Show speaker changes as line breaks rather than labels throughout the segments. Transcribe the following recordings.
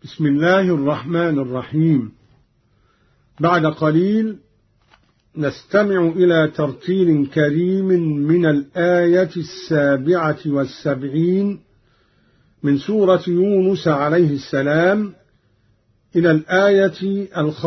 بسم الله الرحمن الرحيم. بعد قليل نستمع إلى ترتيل كريم من الآية 77 من سورة يونس عليه السلام إلى الآية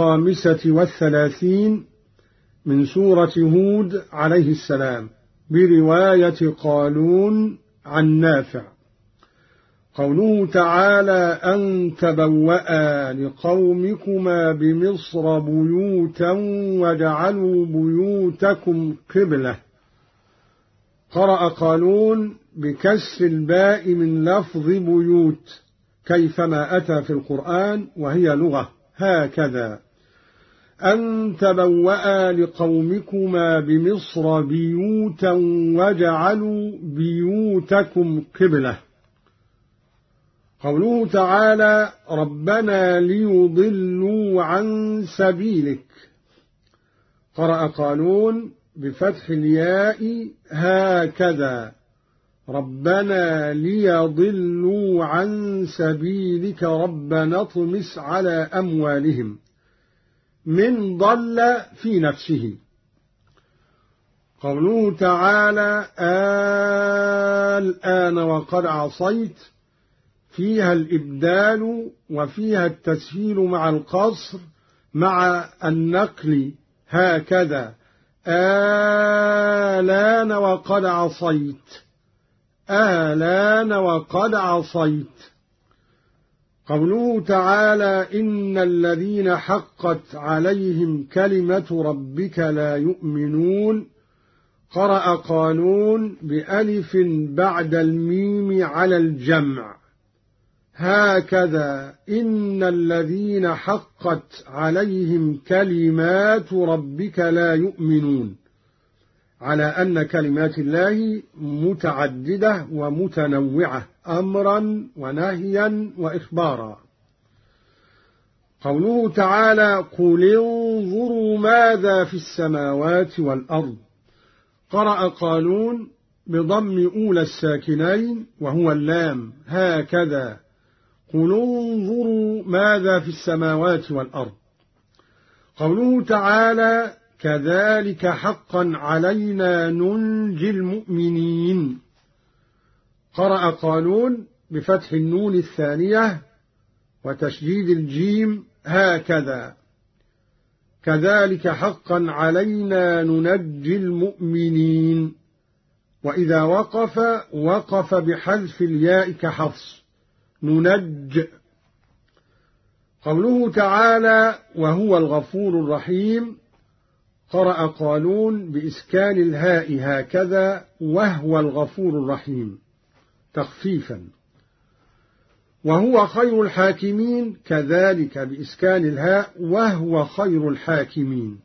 35 من سورة هود عليه السلام برواية قالون عن نافع. قوله تعالى: أن تبوأ لقومكما بمصر بيوتا وجعلوا بيوتكم قبلة. قرأ قالون بكسر الباء من لفظ بيوت كيفما أتى في القرآن وهي لغة هكذا: أن تبوأ لقومكما بمصر بيوتا وجعلوا بيوتكم قبلة. قوله تعالى: ربنا ليضلوا عن سبيلك. قرأ قالون بفتح الياء هكذا: ربنا ليضلوا عن سبيلك ربنا اطمس على أموالهم. من ضل في نفسه. قوله تعالى: الآن وقد عصيت، فيها الإبدال وفيها التسهيل مع القصر مع النقل هكذا: آلان وقد عصيت، آلان وقد عصيت. قوله تعالى: إن الذين حقت عليهم كلمة ربك لا يؤمنون. قرأ قالون بألف بعد الميم على الجمع هكذا: إن الذين حقت عليهم كلمات ربك لا يؤمنون، على أن كلمات الله متعددة ومتنوعة أمرا ونهيا وإخبارا. قوله تعالى: قل انظروا ماذا في السماوات والأرض. قرأ قالون بضم أولى الساكنين وهو اللام هكذا: قل انظروا ماذا في السماوات والأرض. قوله تعالى: كذلك حقا علينا ننجي المؤمنين. قرأ قالون بفتح النون الثانية وتشديد الجيم هكذا: كذلك حقا علينا ننجي المؤمنين. وإذا وقف بحذف الياء كحفص: ننج. قوله تعالى: وهو الغفور الرحيم. قرأ قالون بإسكان الهاء هكذا: وهو الغفور الرحيم تخفيفا. وهو خير الحاكمين كذلك بإسكان الهاء: وهو خير الحاكمين.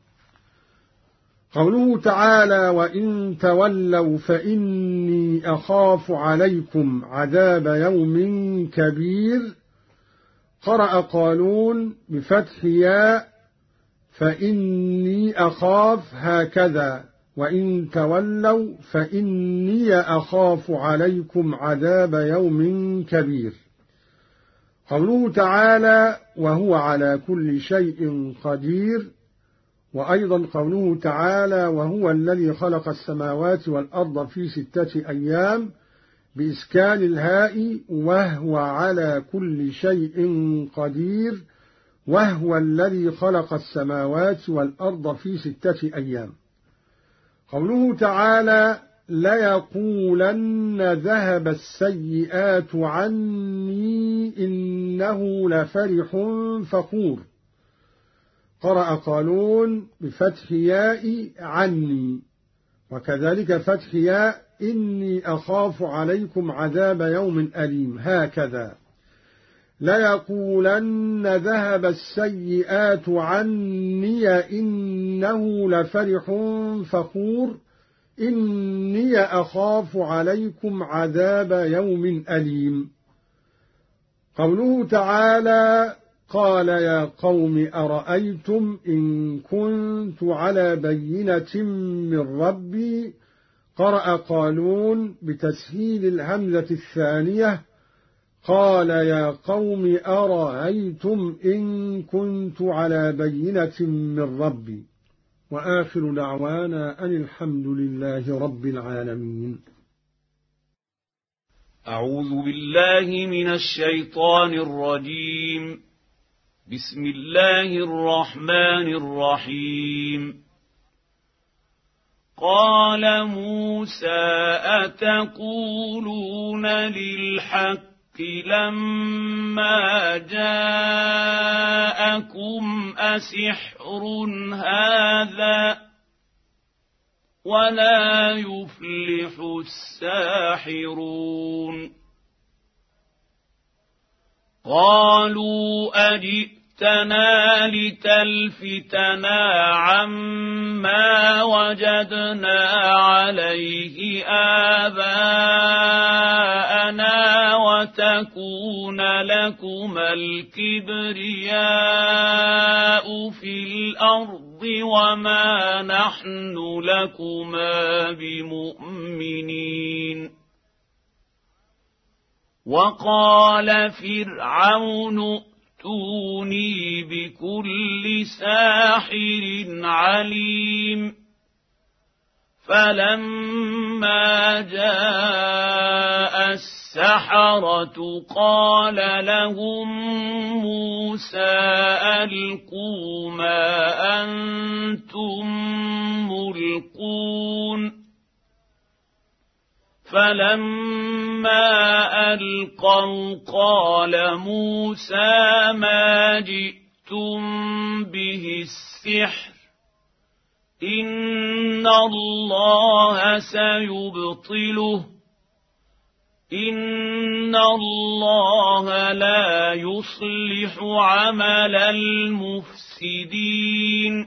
قوله تعالى: وإن تولوا فإني أخاف عليكم عذاب يوم كبير. قرأ قالون بفتح ياء فإني أخاف هكذا: وإن تولوا فإني أخاف عليكم عذاب يوم كبير. قوله تعالى: وهو على كل شيء قدير. وأيضا قوله تعالى: وهو الذي خلق السماوات والأرض في 6 أيام بإسكان الهاء: وهو على كل شيء قدير. وهو الذي خلق السماوات والأرض في 6 أيام. قوله تعالى: ليقولن ذهب السيئات عني إنه لفرح فخور. قرأ قالون بفتح ياء عني وكذلك فتح ياء إني أخاف عليكم عذاب يوم أليم هكذا: ليقولن ذهب السيئات عني إنه لفرح فخور إني أخاف عليكم عذاب يوم أليم. قوله تعالى: قال يا قوم أرأيتم إن كنت على بينة من ربي. قرأ قالون بتسهيل الهمزة الثانية قال يا قوم أرأيتم إن كنت على بينة من ربي وآخر دعوانا أن الحمد لله رب العالمين.
أعوذ بالله من الشيطان الرجيم. بسم الله الرحمن الرحيم. قال موسى أتقولون للحق لما جاءكم أسحر هذا ولا يفلح الساحرون. قالوا أجئتنا لتلفتنا عما وجدنا عليه آباءنا وتكون لكما الكبرياء في الأرض وما نحن لكما بمؤمنين. وقال فرعون ائتوني بكل ساحر عليم. فلما جاء السحرة قال لهم موسى ألقوا ما أنتم ملقون. فلما ألقوا قال موسى ما جئتم به السحر إن الله سيبطله إن الله لا يصلح عمل المفسدين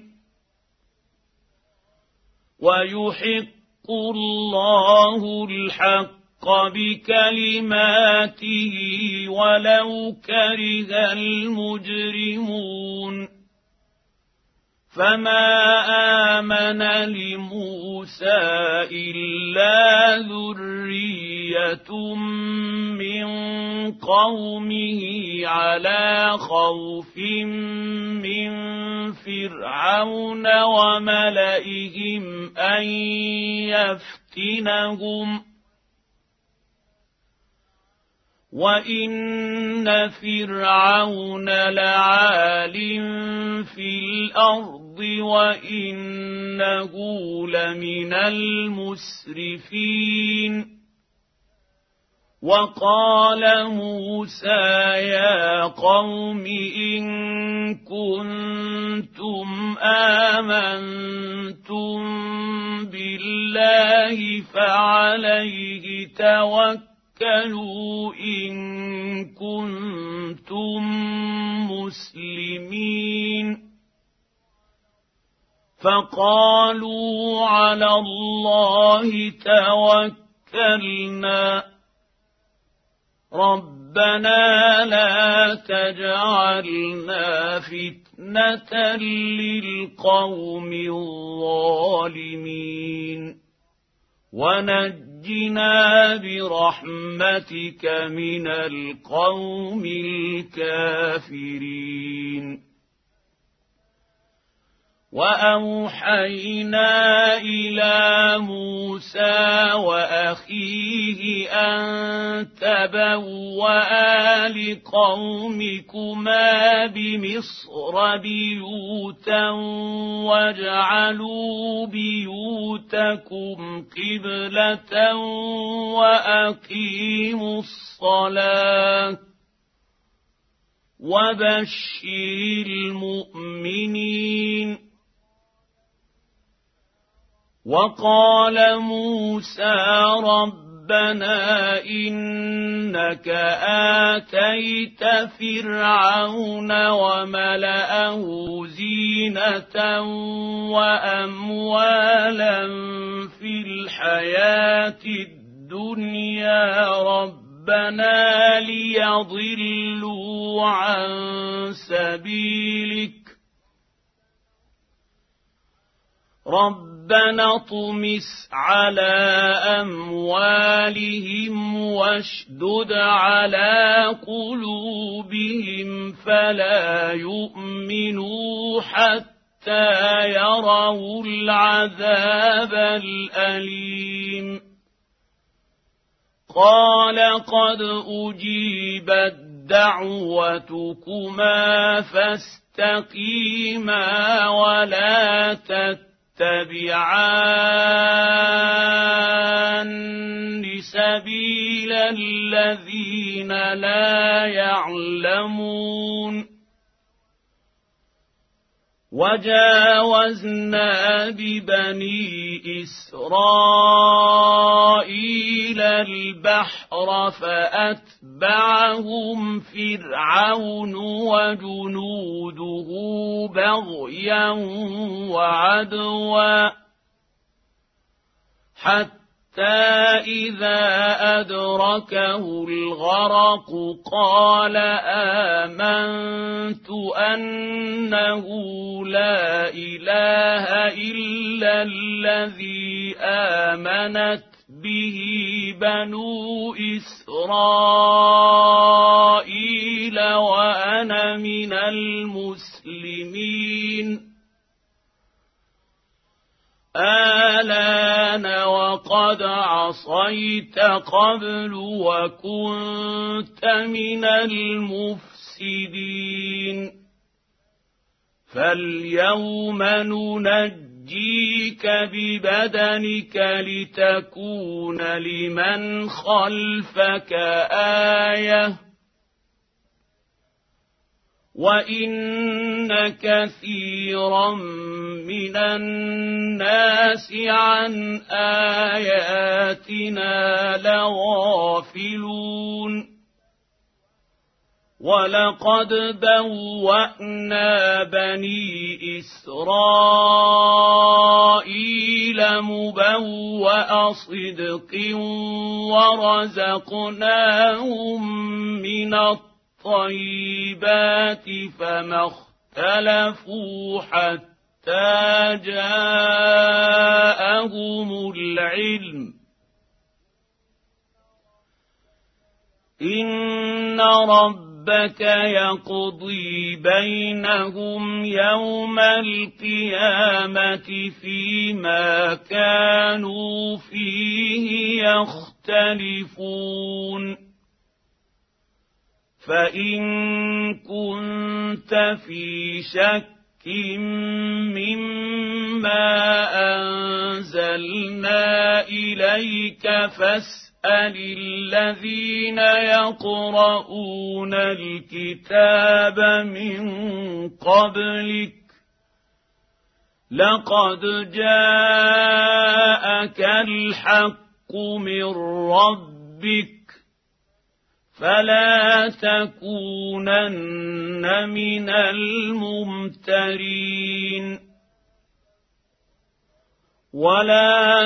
ويحق الله الحق بكلماته ولو كره المجرمون. فما آمن لموسى إلا ذرية من قومه على خوف من فرعون وملئهم أن يفتنهم وإن فرعون لعال في الأرض وإنه لمن المسرفين. وقال موسى يا قوم إن كنتم آمنتم بالله فعليه توكلوا إن كنتم مسلمين. فقالوا على الله توكلنا ربنا لا تجعلنا فتنة للقوم الظالمين ونجنا برحمتك من القوم الكافرين. وأوحينا إلى موسى وأخيه أن تبوأ لقومكما بمصر بيوتا واجعلوا بيوتكم قبلة وأقيموا الصلاة وبشر المؤمنين. وقال موسى ربنا إنك آتيت فرعون وملأه زينة وأموالا في الحياة الدنيا ربنا ليضلوا عن سبيلك ربنا اطمس على أموالهم واشدد على قلوبهم فلا يؤمنوا حتى يروا العذاب الأليم قال قد أجيبت دعوتكما فاستقيما ولا تتبعان سبيل الذين لا يعلمون وجاوزنا ببني إسرائيل البحر فأتبعهم فرعون وجنوده بغيا وعدوا حتى إذا أدركه الغرق قال آمنت أنه لا إله إلا الذي آمنت به بنو إسرائيل وأنا من المسلمين آلان وقد عصيت قبل وكنت من المفسدين فاليوم ننجيك ببدنك لتكون لمن خلفك آية وإن كثيرا من الناس عن آياتنا لغافلون ولقد بوأنا بني إسرائيل مبوأ صدق ورزقناهم من الطيبات فما اختلفوا حتى جاءهم العلم إن ربك يقضي بينهم يوم القيامة فيما كانوا فيه يختلفون فإن كنت في شك مما أنزلنا إليك فاسأل الذين يقرؤون الكتاب من قبلك لقد جاءك الحق من ربك فلا تكونن من الممترين ولا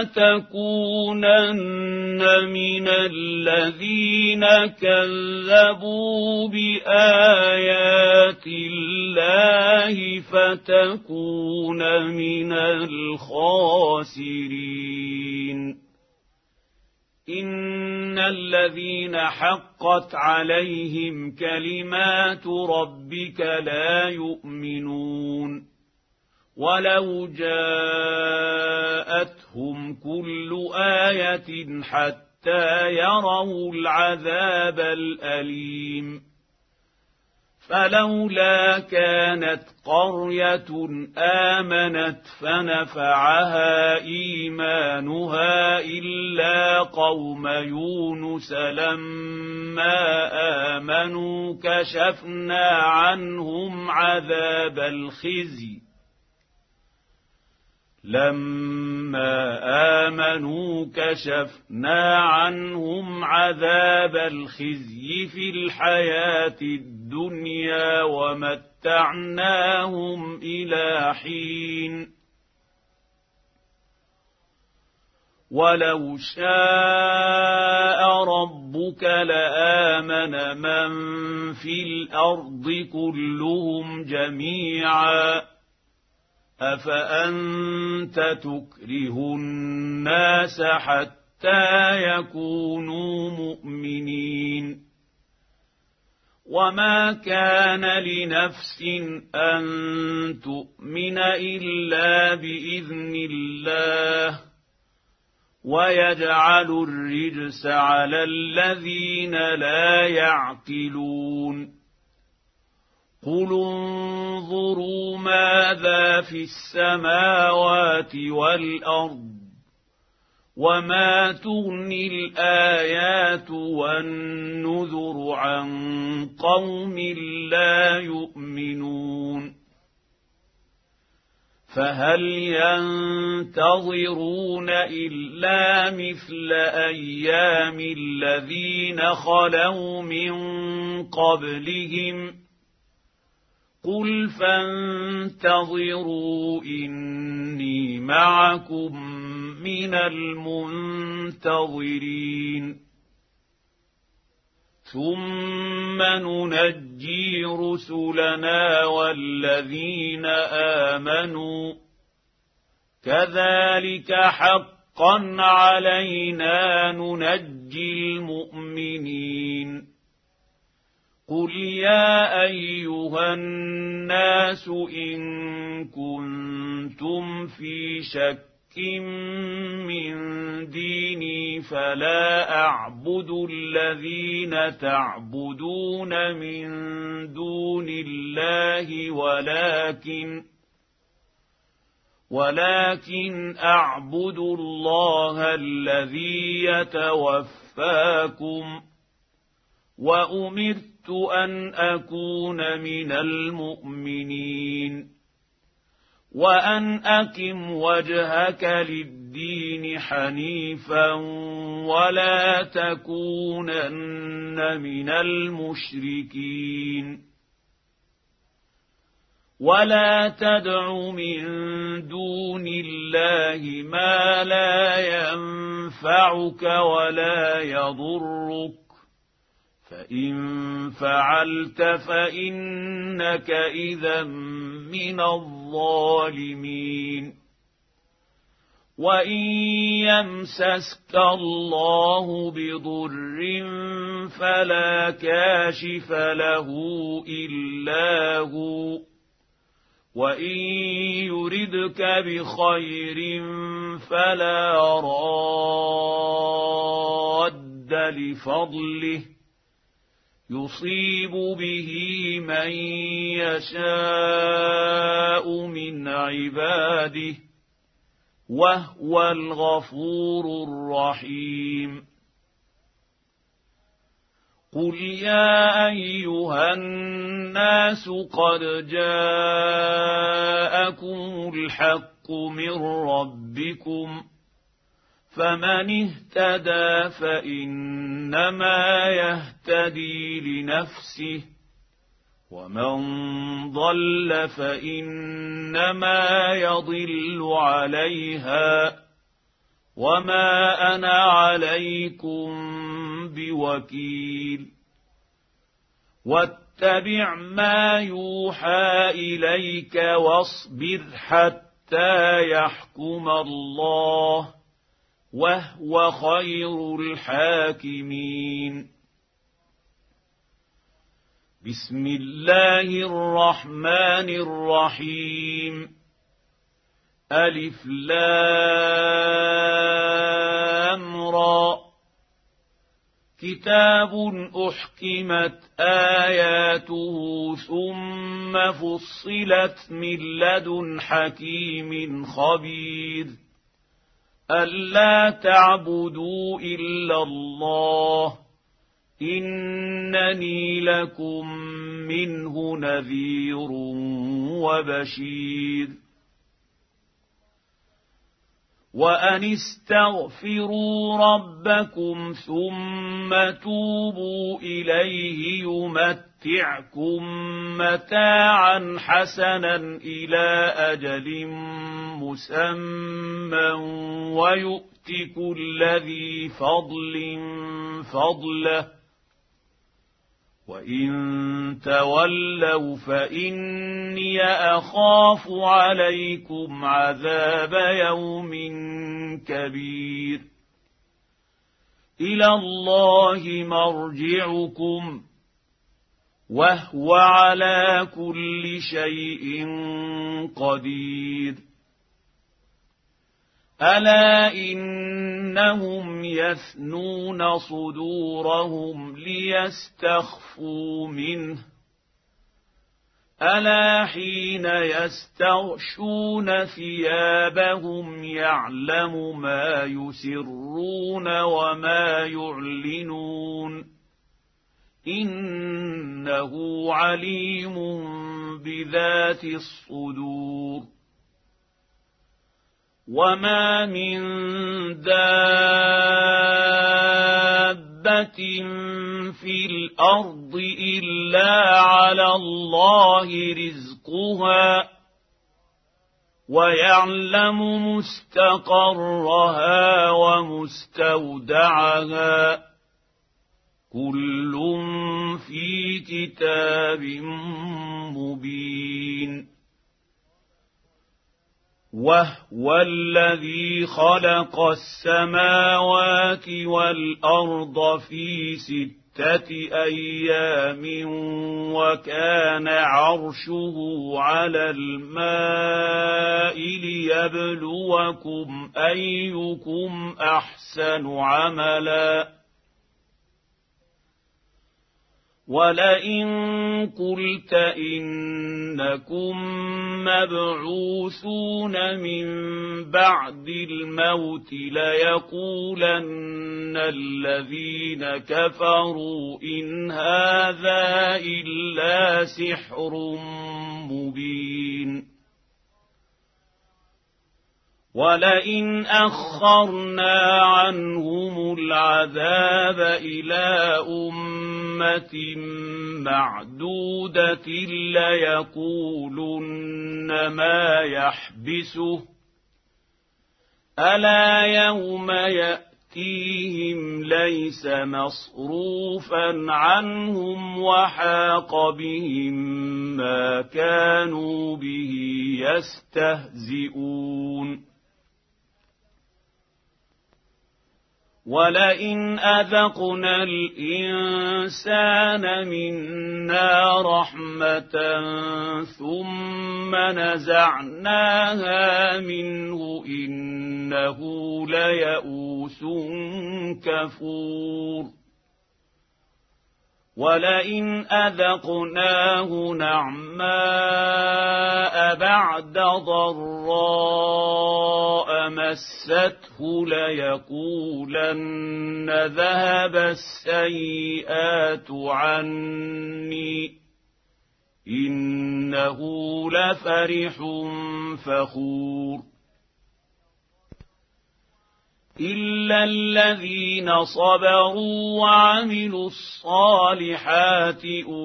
تكونن من الذين كذبوا بآيات الله فتكون من الخاسرين إن الذين حقت عليهم كلمات ربك لا يؤمنون ولو جاءتهم كل آية حتى يروا العذاب الأليم فلولا كانت قرية آمنت فنفعها إيمانها إلا قوم يونس لما آمنوا كشفنا عنهم عذاب الخزي لما آمنوا كشفنا عنهم عذاب الخزي في الحياة الدنيا ومتعناهم إلى حين ولو شاء ربك لآمن من في الأرض كلهم جميعا أفأنت تكره الناس حتى يكونوا مؤمنين وما كان لنفس أن تؤمن إلا بإذن الله ويجعل الرجس على الذين لا يعقلون قل انظروا ماذا في السماوات والأرض وما تغني الآيات والنذر عن قوم لا يؤمنون فهل ينتظرون إلا مثل أيام الذين خلوا من قبلهم قل فانتظروا إني معكم من المنتظرين ثم ننجي رسلنا والذين آمنوا كذلك حقا علينا ننجي المؤمنين قل يا أيها الناس إن كنتم في شك من ديني فلا أعبد الذين تعبدون من دون الله ولكن أعبد الله الذي يتوفاكم وأمرت أن أكون من المؤمنين وأن أقم وجهك للدين حنيفا ولا تكونن من المشركين ولا تدع من دون الله ما لا ينفعك ولا يضرك فإن فعلت فإنك إذا من الظالمين وإن يمسسك الله بضر فلا كاشف له إلا هو وإن يردك بخير فلا راد لفضله يصيب به من يشاء من عباده وهو الغفور الرحيم قل يا أيها الناس قد جاءكم الحق من ربكم فمن اهتدى فإنما يهتدي لنفسه ومن ضل فإنما يضل عليها وما أنا عليكم بوكيل واتبع ما يوحى إليك واصبر حتى يحكم الله وهو خير الحاكمين بسم الله الرحمن الرحيم ألف لام را كتاب أحكمت آياته ثم فصلت من لدن حكيم خبير ألا تعبدوا إلا الله إنني لكم منه نذير وبشير وأن استغفروا ربكم ثم توبوا إليه يمتعكم متاعا حسنا إلى أجل مسمى ويؤت كل ذي فضل فضله وإن تولوا فإني أخاف عليكم عذاب يوم كبير إلى الله مرجعكم وهو على كل شيء قدير ألا إنهم يثنون صدورهم ليستخفوا منه ألا حين يستغشون ثيابهم يعلم ما يسرون وما يعلنون إنه عليم بذات الصدور وما من دابة في الأرض إلا على الله رزقها ويعلم مستقرها ومستودعها كل في كتاب مبين وهو الذي خلق السماوات والأرض في 6 أيام وكان عرشه على الماء ليبلوكم أيكم أحسن عملا ولئن قلت إنكم مبعوثون من بعد الموت ليقولن الذين كفروا إن هذا إلا سحر مبين ولئن أخرنا عنهم العذاب إلى أمة معدودة ليقولن ما يحبسه ألا يوم يأتيهم ليس مصروفا عنهم وحاق بهم ما كانوا به يستهزئون ولئن أذقنا الإنسان منا رحمة ثم نزعناها منه إنه ليئوس كفور ولئن أذقناه نعماء بعد ضراء مسته ليقولن ذهب السيئات عني إنه لفرح فخور إلا الذين صبروا وعملوا الصالحات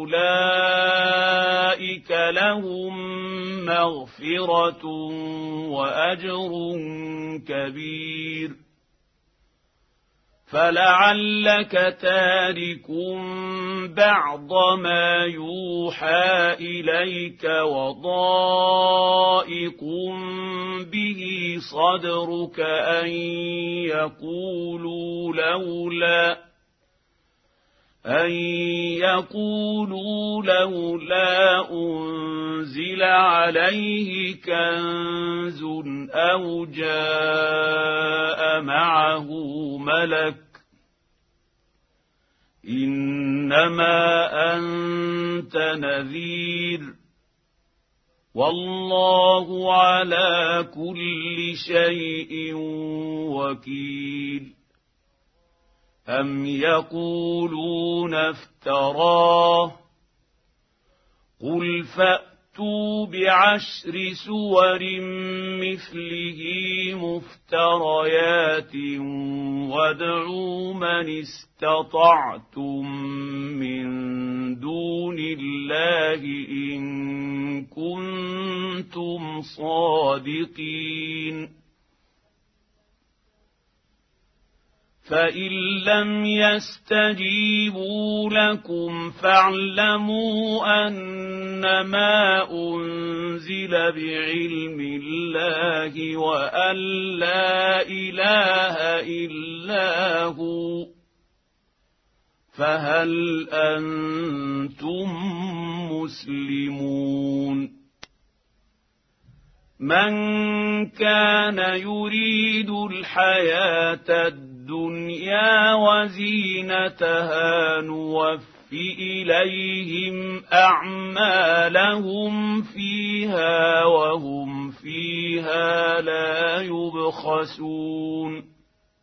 أولئك لهم مغفرة وأجر كبير فلعلك تارك بعض ما يوحى إليك وضائق به صدرك أن يقولوا لولا أنزل عليه كنز أو جاء معه ملك إنما أنت نذير والله على كل شيء وكيل أم يقولون افتراه قل فأتوا بعشر سور مثله مفتريات وادعوا من استطعتم من دون الله إن كنتم صادقين فإن لم يستجيبوا لكم فاعلموا أنما أنزل بعلم الله وأن لا إله إلا هو، فهل أنتم مسلمون؟ من كان يريد الحياة الدنيا وزينتها نوف إليهم أعمالهم فيها وهم فيها لا يبخسون.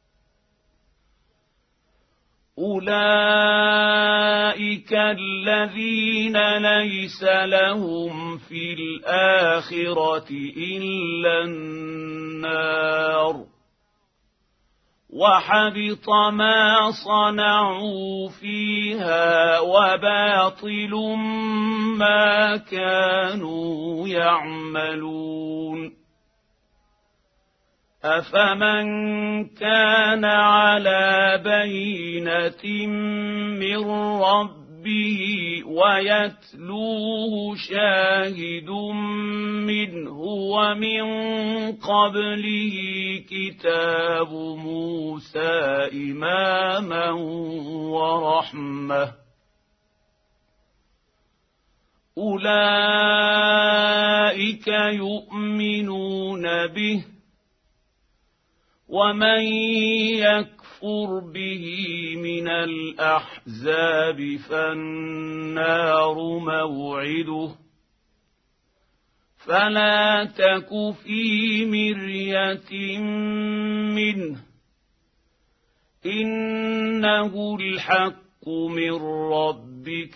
أولئك الذين ليس لهم في الآخرة إلا النار، وحبط ما صنعوا فيها وباطل ما كانوا يعملون. أفمن كان على بينة من ربه ويتلوه شاهد منه ومن قبله كتاب موسى إماما ورحمة، أولئك يؤمنون به، ومن يكفر به من الأحزاب فالنار موعده، فلا تك في مرية منه، إنه الحق من ربك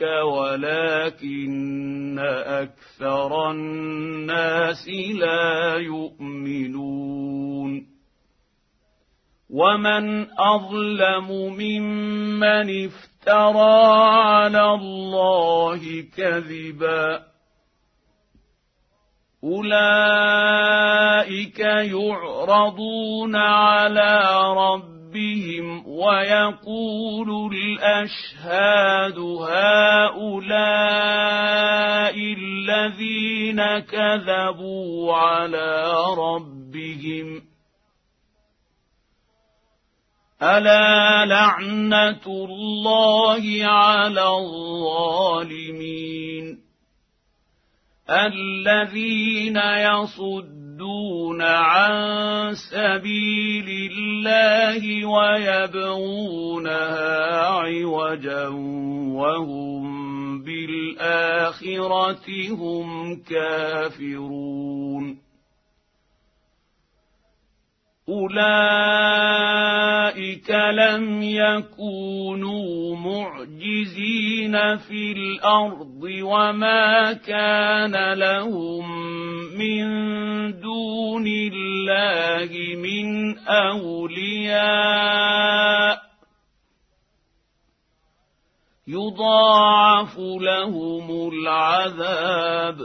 ولكن أكثر الناس لا يؤمنون. ومن أظلم ممن افترى على الله كذبا، أولئك يعرضون على ربهم ويقول الأشهاد هؤلاء الذين كذبوا على ربهم، ألا لعنة الله على الظالمين، الذين يصدون عن سبيل الله ويبغونها عوجا وهم بالآخرة هم كافرون. أولئك لم يكونوا معجزين في الأرض وما كان لهم من دون الله من أولياء، يضاعف لهم العذاب،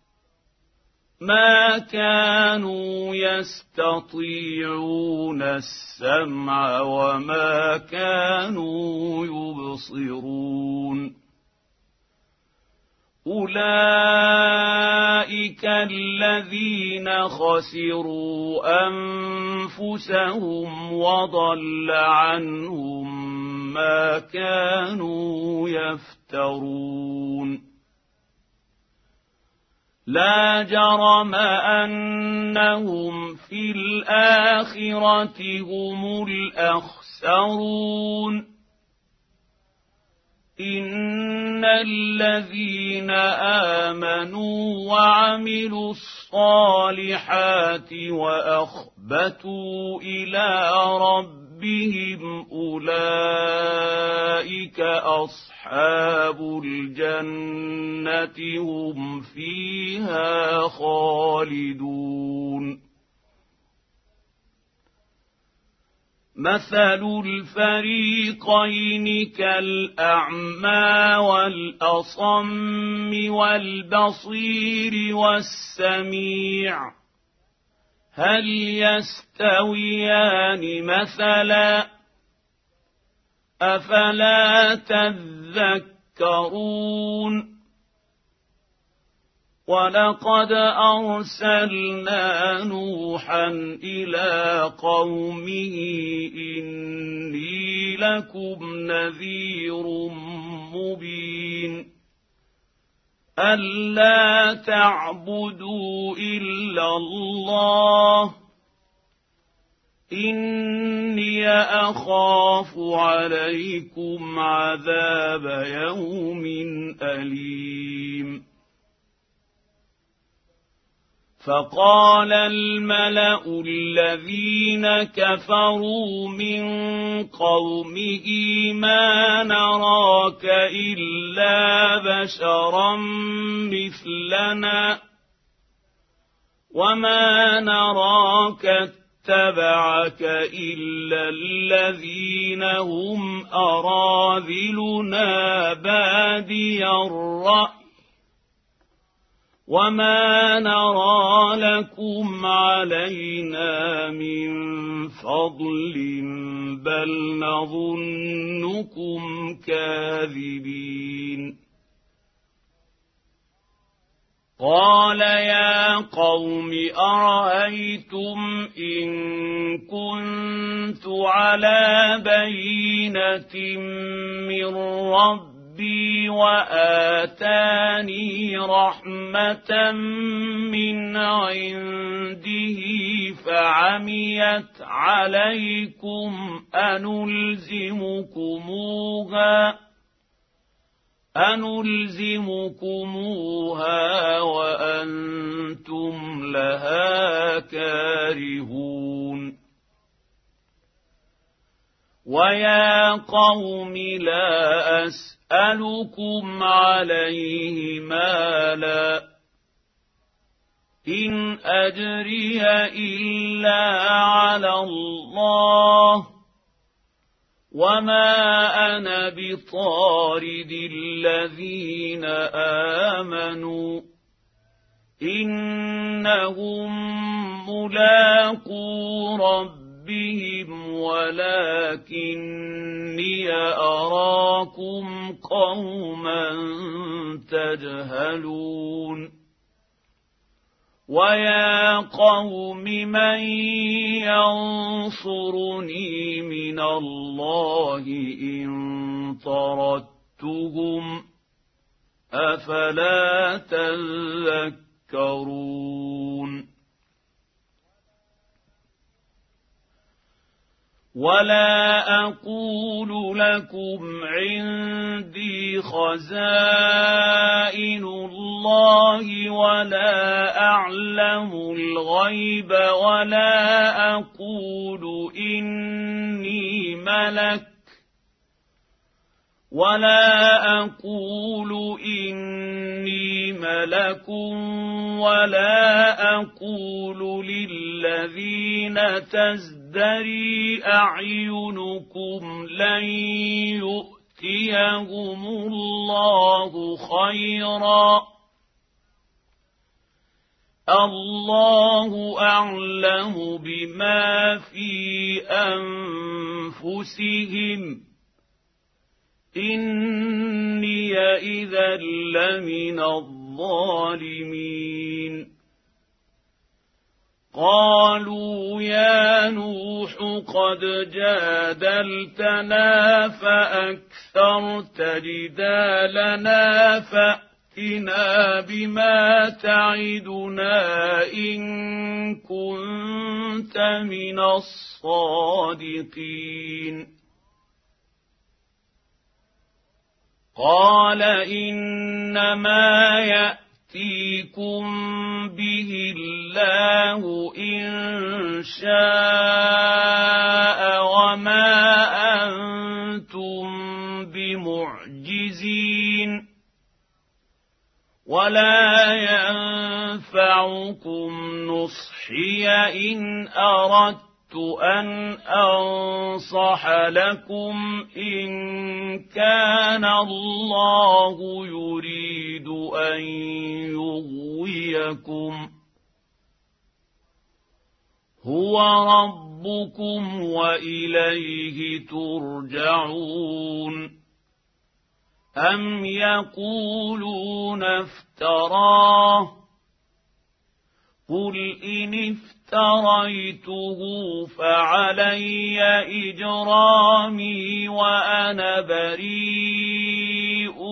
ما كانوا يستطيعون السمع وما كانوا يبصرون. أولئك الذين خسروا أنفسهم وضل عنهم ما كانوا يفترون. لا جرم أنهم في الآخرة هم الأخسرون. إن الذين آمنوا وعملوا الصالحات وأخبتوا إلى ربهم أولئك أصحاب الجنة هم فيها خالدون. مثل الفريقين كالأعمى والأصم والبصير والسميع، هل يستويان مثلا؟ أفلا تذكرون ولقد أرسلنا نوحا إلى قومه إني لكم نذير مبين ألا تعبدوا إلا الله إني أخاف عليكم عذاب يوم أليم فقال الملأ الذين كفروا من قومه ما نراك إلا بشرا مثلنا وما نراك اتبعك إلا الذين هم أراذلنا بادي الرأي وما نرى لكم علينا من فضل بل نظنكم كاذبين قال يا قوم أرأيتم إن كنت على بينة من ربي وآتاني رحمة من عنده فعميت عليكم أنلزمكموها وأنتم لها كارهون ويا قوم لا أسألكم عليه مالا إن أجري إلا على الله وما أنا بطارد الذين آمنوا إنهم ملاقو ربهم ولكني أراكم قوما تجهلون ويا قوم من ينصرني من الله إن طردتهم أفلا تذكرون ولا أقول لكم عندي خزائن الله ولا أعلم الغيب ولا أقول إني ملك ولا أقول للذين تزدري أعينكم لن يؤتيهم الله خيرا الله أعلم بما في أنفسهم إني إذا لمن الظالمين قالوا يا نوح قد جادلتنا فأكثرت جدالنا فأتنا بما تعدنا إن كنت من الصادقين قال إنما يأتيكم به الله إن شاء وما أنتم بمعجزين ولا ينفعكم نصحي إن أردت أن أنصح لكم إن كان الله يريد أن يغويكم هو ربكم وإليه ترجعون أم يقولون افتراه قل إن افتريته فعلي إجرامي وأنا بريء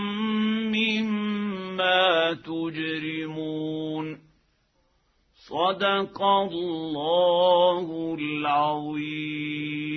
مما تجرمون صدق الله العظيم.